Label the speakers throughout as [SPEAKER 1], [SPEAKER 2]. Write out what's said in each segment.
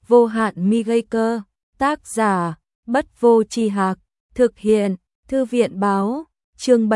[SPEAKER 1] vô hạn mi gây cơ, tác giả, Bất Vô Tri Hạc, thực hiện, Thư viện báo, chương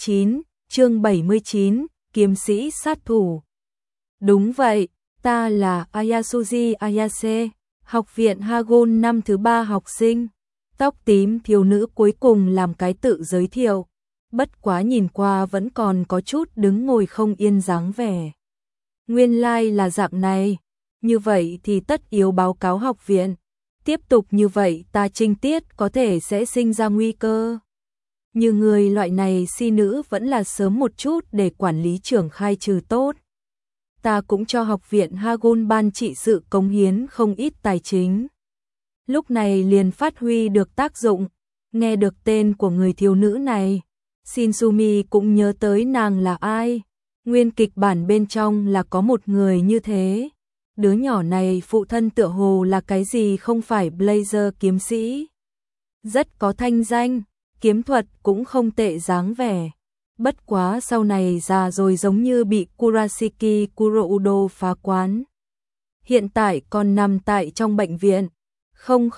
[SPEAKER 1] 79, kiếm sĩ sát thủ. Đúng vậy, ta là Ayasuji Ayase, học viện Hagon năm thứ 3 học sinh. Tóc tím thiếu nữ cuối cùng làm cái tự giới thiệu, bất quá nhìn qua vẫn còn có chút đứng ngồi không yên dáng vẻ. Nguyên lai là dạng này, như vậy thì tất yếu báo cáo học viện. Tiếp tục như vậy ta trinh tiết có thể sẽ sinh ra nguy cơ. Như người loại này si nữ vẫn là sớm một chút để quản lý trưởng khai trừ tốt. Ta cũng cho học viện Hagon ban trị sự cống hiến không ít tài chính. Lúc này liền phát huy được tác dụng, nghe được tên của người thiếu nữ này. Shinsumi cũng nhớ tới nàng là ai. Nguyên kịch bản bên trong là có một người như thế. Đứa nhỏ này phụ thân tựa hồ là cái gì không phải Blazer kiếm sĩ. Rất có thanh danh, kiếm thuật cũng không tệ dáng vẻ. Bất quá sau này già rồi giống như bị Kurashiki Kuroudo phá quán. Hiện tại còn nằm tại trong bệnh viện. Không,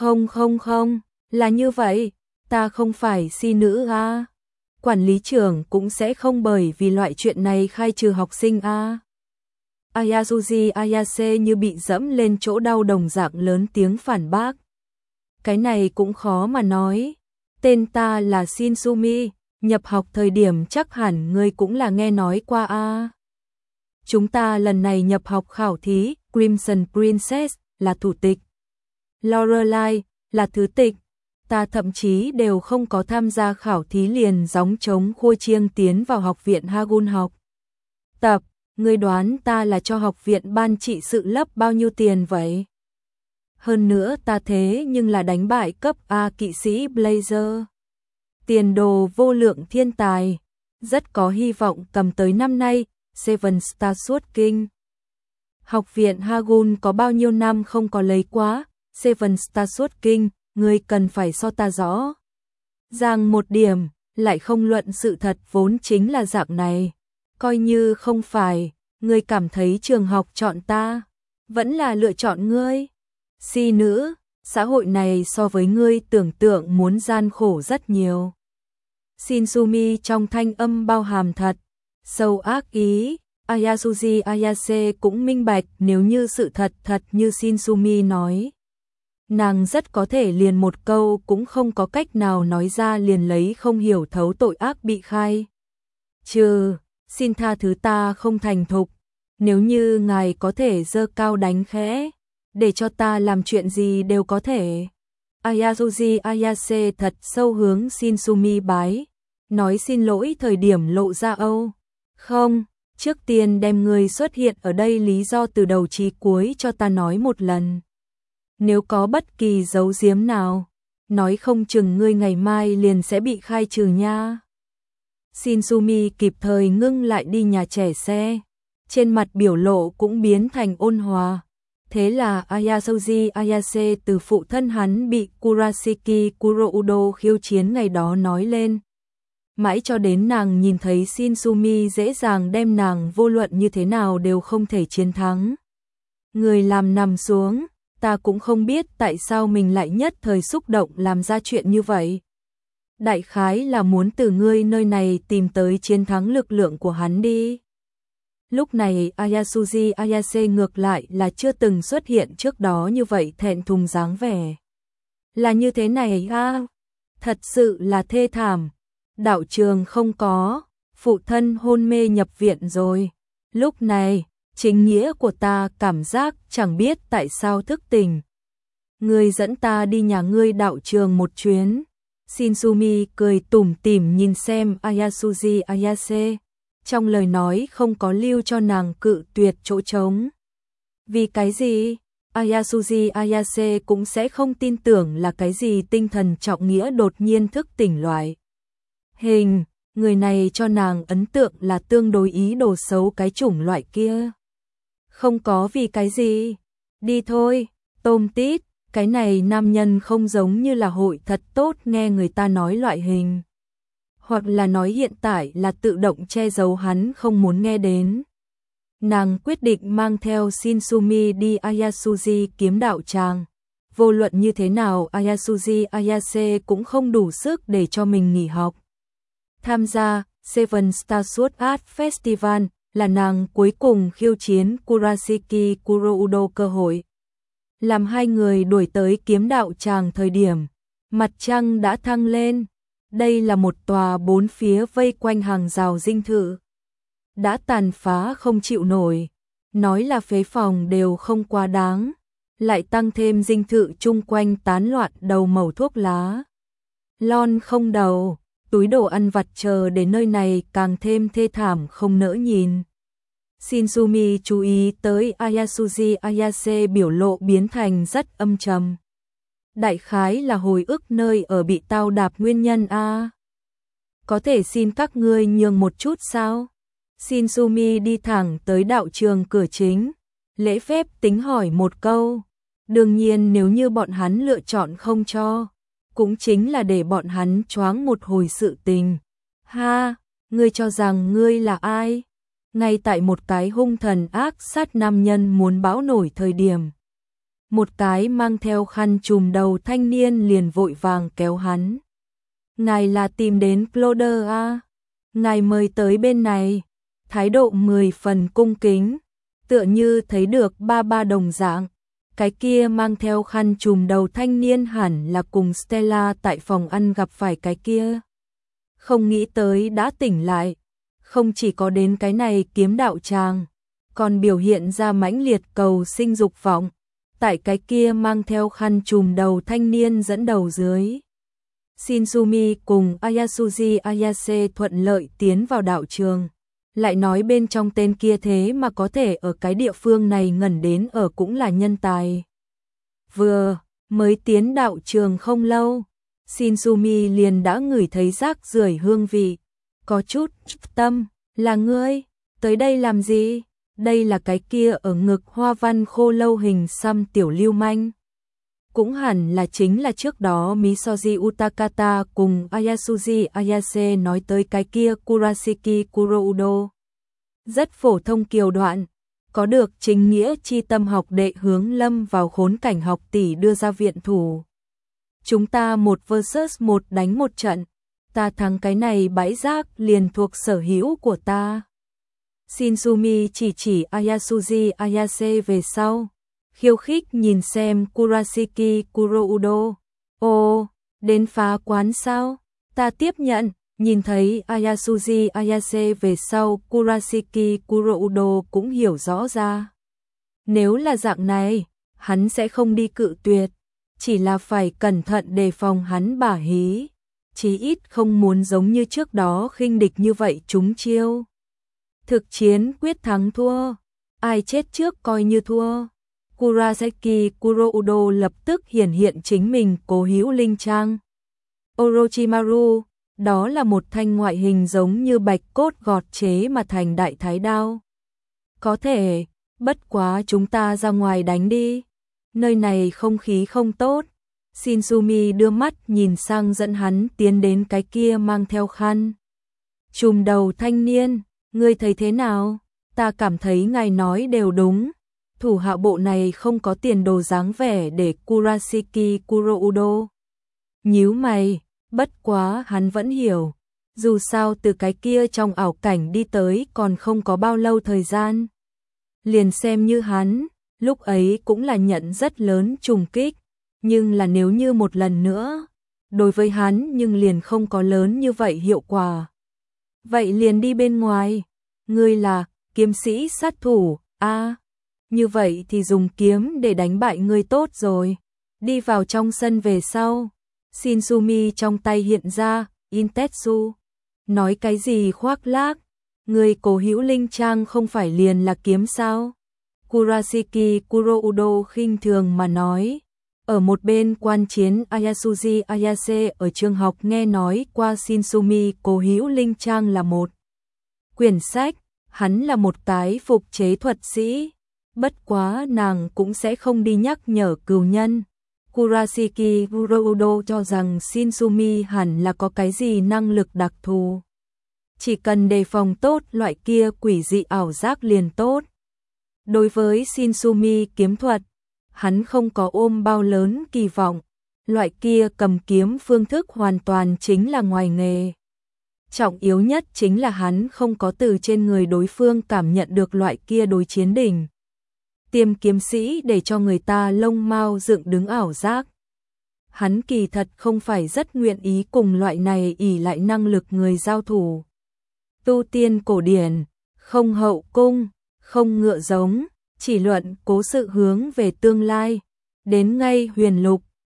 [SPEAKER 1] là như vậy, ta không phải si nữ à. Quản lý trưởng cũng sẽ không bởi vì loại chuyện này khai trừ học sinh à. Ayasuji Ayase như bị dẫm lên chỗ đau đồng dạng lớn tiếng phản bác. Cái này cũng khó mà nói. Tên ta là Shinsumi, nhập học thời điểm chắc hẳn ngươi cũng là nghe nói qua a. Chúng ta lần này nhập học khảo thí, Crimson Princess là thủ tịch, Lorelai là thứ tịch. Ta thậm chí đều không có tham gia khảo thí liền gióng trống khua chiêng tiến vào học viện Hagon học tập. Ngươi đoán ta là cho học viện ban trị sự lấp bao nhiêu tiền vậy? Hơn nữa ta thế nhưng là đánh bại cấp A kỵ sĩ Blazer. Tiền đồ vô lượng thiên tài, rất có hy vọng cầm tới năm nay, Seven Star Sword King. Học viện Hagon có bao nhiêu năm không có lấy quá, Seven Star Sword King, ngươi cần phải so ta rõ. Giang một điểm, lại không luận sự thật vốn chính là dạng này. Coi như không phải, ngươi cảm thấy trường học chọn ta, vẫn là lựa chọn ngươi. Si nữ, xã hội này so với ngươi tưởng tượng muốn gian khổ rất nhiều. Shinsumi trong thanh âm bao hàm thật, sâu ác ý. Ayasuji Ayase cũng minh bạch nếu như sự thật như Shinsumi nói. Nàng rất có thể liền một câu cũng không có cách nào nói ra liền lấy không hiểu thấu tội ác bị khai trừ. Xin tha thứ ta không thành thục, nếu như ngài có thể giơ cao đánh khẽ, để cho ta làm chuyện gì đều có thể. Ayasuji Ayase thật sâu hướng Shinsumi bái, nói xin lỗi thời điểm lộ ra âu. Không, trước tiên đem người xuất hiện ở đây lý do từ đầu chí cuối cho ta nói một lần. Nếu có bất kỳ giấu giếm nào, nói không chừng ngươi ngày mai liền sẽ bị khai trừ nha. Shinsumi kịp thời ngưng lại đi nhà trẻ xe, trên mặt biểu lộ cũng biến thành ôn hòa. Thế là Ayasuji Ayase từ phụ thân hắn bị Kurashiki Kuroudo khiêu chiến ngày đó nói lên. Mãi cho đến nàng nhìn thấy Shinsumi dễ dàng đem nàng vô luận như thế nào đều không thể chiến thắng. Người làm nằm xuống, ta cũng không biết tại sao mình lại nhất thời xúc động làm ra chuyện như vậy. Đại khái là muốn từ ngươi nơi này tìm tới chiến thắng lực lượng của hắn đi. Lúc này Ayasuji Ayase ngược lại là chưa từng xuất hiện trước đó như vậy thẹn thùng dáng vẻ. Là như thế này à? Thật sự là thê thảm. Đạo trường không có, phụ thân hôn mê nhập viện rồi. Lúc này, chính nghĩa của ta cảm giác chẳng biết tại sao thức tỉnh. Ngươi dẫn ta đi nhà ngươi đạo trường một chuyến. Shinsumi cười tủm tỉm nhìn xem Ayasuji Ayase, trong lời nói không có lưu cho nàng cự tuyệt chỗ trống. Vì cái gì? Ayasuji Ayase cũng sẽ không tin tưởng là cái gì tinh thần trọng nghĩa đột nhiên thức tỉnh loại. Người này cho nàng ấn tượng là tương đối ý đồ xấu cái chủng loại kia. Không có vì cái gì. Đi thôi, tôm tít. Cái này nam nhân không giống như là hội thật tốt nghe người ta nói loại hình. Hoặc là nói hiện tại là tự động che giấu hắn không muốn nghe đến. nàng quyết định mang theo Shinsumi đi Ayasuji kiếm đạo tràng. Vô luận như thế nào Ayasuji Ayase cũng không đủ sức để cho mình nghỉ học. Tham gia Seven Star Sword Art Festival là nàng cuối cùng khiêu chiến Kurashiki Kuroudo cơ hội. Làm hai người đuổi tới kiếm đạo tràng thời điểm, mặt trăng đã thăng lên. Đây là một tòa bốn phía vây quanh hàng rào dinh thự. Đã tàn phá không chịu nổi, nói là phế phòng đều không quá đáng, lại tăng thêm dinh thự chung quanh tán loạn đầu mẩu thuốc lá. Lon không đầu, túi đồ ăn vặt chờ để nơi này càng thêm thê thảm không nỡ nhìn. Shinsumi chú ý tới Ayasuji Ayase biểu lộ biến thành rất âm trầm. Đại khái là hồi ức nơi ở bị tao đạp nguyên nhân a. Có thể xin các ngươi nhường một chút sao? Shinsumi đi thẳng tới đạo trường cửa chính, lễ phép tính hỏi một câu. Đương nhiên nếu như bọn hắn lựa chọn không cho, cũng chính là để bọn hắn choáng một hồi sự tình. Ha, ngươi cho rằng ngươi là ai? Ngay tại một cái hung thần ác sát nam nhân muốn bão nổi thời điểm, một cái mang theo khăn trùm đầu thanh niên liền vội vàng kéo hắn. Ngài là tìm đến Cloder à? Ngài mời tới bên này. Thái độ 10 phần cung kính, tựa như thấy được ba đồng dạng. Cái kia mang theo khăn trùm đầu thanh niên hẳn là cùng Stella tại phòng ăn gặp phải cái kia. Không nghĩ tới đã tỉnh lại, không chỉ có đến cái này kiếm đạo tràng, còn biểu hiện ra mãnh liệt cầu sinh dục vọng. Tại cái kia mang theo khăn trùm đầu thanh niên dẫn đầu dưới, Shinsumi cùng Ayasuji Ayase thuận lợi tiến vào đạo trường. Lại nói bên trong tên kia thế mà có thể ở cái địa phương này ngẩn đến ở cũng là nhân tài. Vừa mới tiến đạo trường không lâu, Shinsumi liền đã ngửi thấy rác rưởi hương vị. Có chút tâm, là ngươi, tới đây làm gì? Đây là cái kia ở ngực hoa văn khô lâu hình xăm tiểu lưu manh. Cũng hẳn là chính là trước đó Misoji Utakata cùng Ayasuji Ayase nói tới cái kia Kurashiki Kuroudo. Rất phổ thông kiều đoạn, có được chính nghĩa chi tâm học đệ hướng lâm vào khốn cảnh học tỷ đưa ra viện thủ. Chúng ta 1 vs 1 đánh một trận, ta thắng cái này bãi rác liền thuộc sở hữu của ta. Shinsumi chỉ Ayasuji Ayase về sau, khiêu khích nhìn xem Kurashiki Kuroudo. Ồ, đến phá quán sao? Ta tiếp nhận. Nhìn thấy Ayasuji Ayase về sau, Kurashiki Kuroudo cũng hiểu rõ ra. Nếu là dạng này, hắn sẽ không đi cự tuyệt, chỉ là phải cẩn thận đề phòng hắn bả hí. Chí ít không muốn giống như trước đó khinh địch như vậy trúng chiêu. Thực chiến quyết thắng thua, ai chết trước coi như thua. Kurashiki Kuroudo lập tức hiển hiện chính mình cố hữu linh trang. Orochimaru, đó là một thanh ngoại hình giống như bạch cốt gọt chế mà thành đại thái đao. Có thể, bất quá chúng ta ra ngoài đánh đi. Nơi này không khí không tốt. Shinsumi đưa mắt nhìn sang dẫn hắn tiến đến cái kia mang theo khăn trùm đầu thanh niên. Ngươi thấy thế nào? Ta cảm thấy ngài nói đều đúng. Thủ hạ bộ này không có tiền đồ dáng vẻ để Kurashiki Kuroudo nhíu mày, bất quá hắn vẫn hiểu. Dù sao từ cái kia trong ảo cảnh đi tới còn không có bao lâu thời gian. Liền xem như hắn, lúc ấy cũng là nhận rất lớn trùng kích. Nhưng là nếu như một lần nữa, đối với hắn nhưng liền không có lớn như vậy hiệu quả. Vậy liền đi bên ngoài. Ngươi là kiếm sĩ sát thủ, a, như vậy thì dùng kiếm để đánh bại ngươi tốt rồi. Đi vào trong sân về sau, Shinsumi trong tay hiện ra Intetsu. Nói cái gì khoác lác? Ngươi cố hữu linh trang không phải liền là kiếm sao? Kurashiki Kuroudo khinh thường mà nói. Ở một bên quan chiến Ayasuji Ayase ở trường học nghe nói qua Shinsumi cố hữu linh trang là một quyển sách, hắn là một cái phục chế thuật sĩ. Bất quá nàng cũng sẽ không đi nhắc nhở cừu nhân. Kurashiki Kuroudo cho rằng Shinsumi hẳn là có cái gì năng lực đặc thù. Chỉ cần đề phòng tốt loại kia quỷ dị ảo giác liền tốt. Đối với Shinsumi kiếm thuật, hắn không có ôm bao lớn kỳ vọng, loại kia cầm kiếm phương thức hoàn toàn chính là ngoài nghề. Trọng yếu nhất chính là hắn không có từ trên người đối phương cảm nhận được loại kia đối chiến đỉnh tiêm kiếm sĩ để cho người ta lông mao dựng đứng ảo giác. Hắn kỳ thật không phải rất nguyện ý cùng loại này ỷ lại năng lực người giao thủ. Tu tiên cổ điển, không hậu cung, không ngựa giống, chỉ luận cố sự hướng về tương lai. Đến ngay huyền lục,